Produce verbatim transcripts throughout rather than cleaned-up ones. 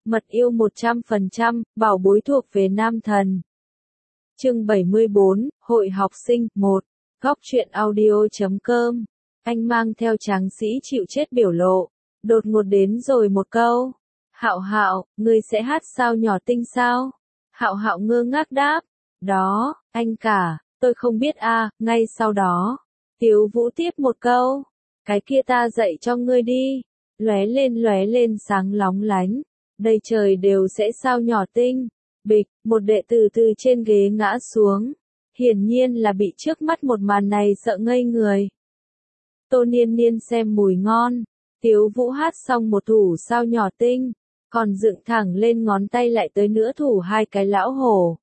Mật yêu một trăm phần trăm, bảo bối thuộc về nam thần. Chương bảy mươi bốn, Hội học sinh, một. Góc truyện audio chấm com. Anh mang theo tráng sĩ chịu chết biểu lộ. Đột ngột đến rồi một câu. Hạo Hạo, ngươi sẽ hát sao nhỏ tinh sao? Hạo Hạo ngơ ngác đáp. Đó, anh cả, tôi không biết a. Ngay sau đó, Tiếu Vũ tiếp một câu. Cái kia ta dạy cho ngươi đi. Lóe lên lóe lên sáng lóng lánh. Đầy trời đều sẽ sao nhỏ tinh. Bịch, một đệ tử từ trên ghế ngã xuống. Hiển nhiên là bị trước mắt một màn này sợ ngây người. Tô Niên Niên xem mùi ngon. Tiếu Vũ hát xong một thủ sao nhỏ tinh. Còn dựng thẳng lên ngón tay lại tới nữa thủ hai cái lão hổ.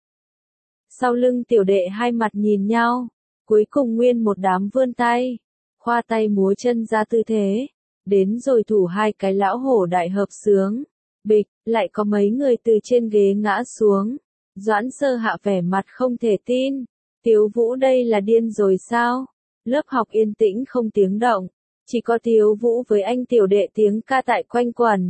Sau lưng tiểu đệ hai mặt nhìn nhau. Cuối cùng nguyên một đám vươn tay. Khoa tay múa chân ra tư thế. Đến rồi thủ hai cái lão hổ đại hợp sướng. Bịch, lại có mấy người từ trên ghế ngã xuống. Doãn Sơ Hạ vẻ mặt không thể tin. Tiếu Vũ đây là điên rồi sao? Lớp học yên tĩnh không tiếng động. Chỉ có Tiếu Vũ với anh tiểu đệ tiếng ca tại quanh quẩn.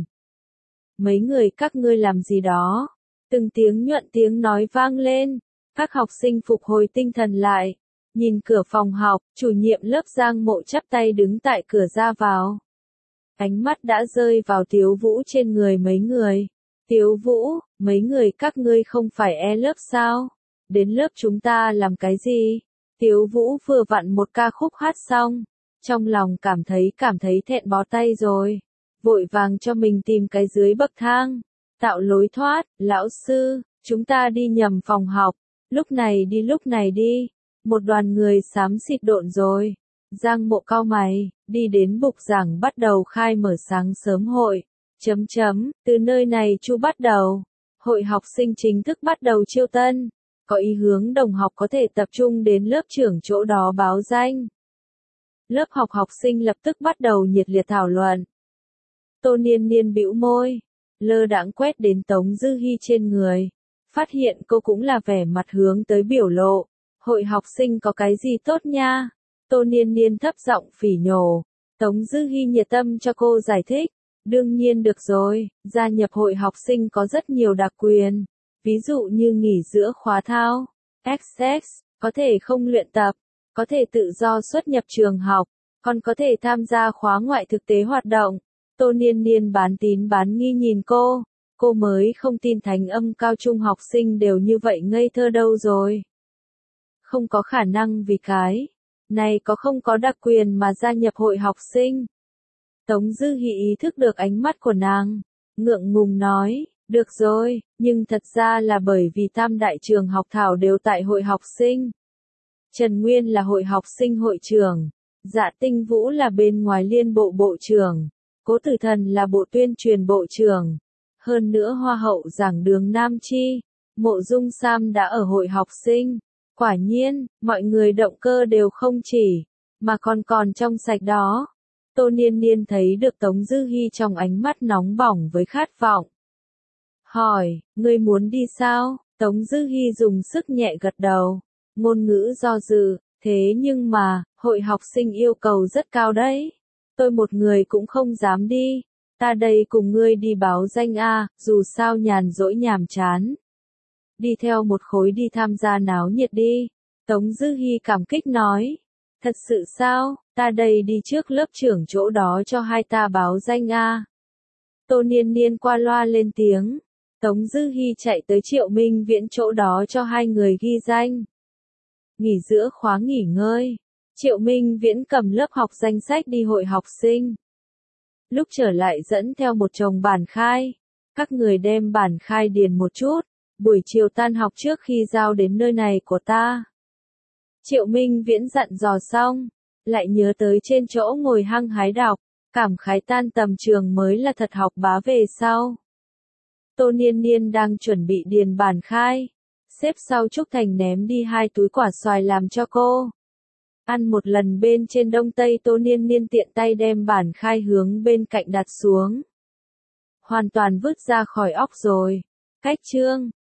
Mấy người các ngươi làm gì đó? Từng tiếng nhuận tiếng nói vang lên. Các học sinh phục hồi tinh thần lại. Nhìn cửa phòng học, chủ nhiệm lớp Giang Mộ chắp tay đứng tại cửa ra vào. Ánh mắt đã rơi vào Tiếu Vũ trên người mấy người. Tiếu Vũ, mấy người các ngươi không phải e lớp sao? Đến lớp chúng ta làm cái gì? Tiếu Vũ vừa vặn một ca khúc hát xong. Trong lòng cảm thấy cảm thấy thẹn bó tay rồi. Vội vàng cho mình tìm cái dưới bậc thang. Tạo lối thoát, lão sư, chúng ta đi nhầm phòng học. Lúc này đi lúc này đi. Một đoàn người xám xịt độn rồi. Giang Mộ cau mày, đi đến bục giảng bắt đầu khai mở sáng sớm hội. Chấm chấm, từ nơi này chu bắt đầu. Hội học sinh chính thức bắt đầu chiêu tân. Có ý hướng đồng học có thể tập trung đến lớp trưởng chỗ đó báo danh. Lớp học học sinh lập tức bắt đầu nhiệt liệt thảo luận. Tô Niên Niên bĩu môi, lơ đãng quét đến Tống Dư Hi trên người. Phát hiện cô cũng là vẻ mặt hướng tới biểu lộ. Hội học sinh có cái gì tốt nha? Tô Niên Niên thấp giọng phỉ nhổ. Tống Dư Hi nhiệt tâm cho cô giải thích. Đương nhiên được rồi, gia nhập hội học sinh có rất nhiều đặc quyền. Ví dụ như nghỉ giữa khóa thao, ích ích, có thể không luyện tập, có thể tự do xuất nhập trường học, còn có thể tham gia khóa ngoại thực tế hoạt động. Tô Niên Niên bán tín bán nghi nhìn cô. Cô mới không tin Thánh Âm cao trung học sinh đều như vậy ngây thơ đâu rồi. Không có khả năng vì cái này có không có đặc quyền mà gia nhập hội học sinh. Tống Dư Hi ý thức được ánh mắt của nàng, ngượng ngùng nói, được rồi, nhưng thật ra là bởi vì tam đại trường học thảo đều tại hội học sinh. Trần Nguyên là hội học sinh hội trưởng, Dạ Tinh Vũ là bên ngoài liên bộ bộ trưởng, Cố Tử Thần là bộ tuyên truyền bộ trưởng. Hơn nữa hoa hậu giảng đường Nam Chi, Mộ Dung Sam đã ở hội học sinh. Quả nhiên, mọi người động cơ đều không chỉ, mà còn còn trong sạch đó. Tô Niên Niên thấy được Tống Dư Hi trong ánh mắt nóng bỏng với khát vọng. Hỏi, ngươi muốn đi sao? Tống Dư Hi dùng sức nhẹ gật đầu. Ngôn ngữ do dự, thế nhưng mà, hội học sinh yêu cầu rất cao đấy. Tôi một người cũng không dám đi. Ta đây cùng ngươi đi báo danh a, dù sao nhàn rỗi nhàm chán. Đi theo một khối đi tham gia náo nhiệt đi. Tống Dư Hi cảm kích nói. Thật sự sao, ta đây đi trước lớp trưởng chỗ đó cho hai ta báo danh a. Tô Niên Niên qua loa lên tiếng. Tống Dư Hi chạy tới Triệu Minh Viễn chỗ đó cho hai người ghi danh. Nghỉ giữa khóa nghỉ ngơi. Triệu Minh Viễn cầm lớp học danh sách đi hội học sinh. Lúc trở lại dẫn theo một chồng bản khai. Các người đem bản khai điền một chút. Buổi chiều tan học trước khi giao đến nơi này của ta. Triệu Minh Viễn dặn dò xong. Lại nhớ tới trên chỗ ngồi hăng hái đọc. Cảm khái tan tầm trường mới là thật học bá về sau. Tô Niên Niên đang chuẩn bị điền bản khai. Xếp sau Trúc Thành ném đi hai túi quả xoài làm cho cô. Ăn một lần bên trên đông tây Tô Niên Niên tiện tay đem bản khai hướng bên cạnh đặt xuống. Hoàn toàn vứt ra khỏi óc rồi. Cách chương,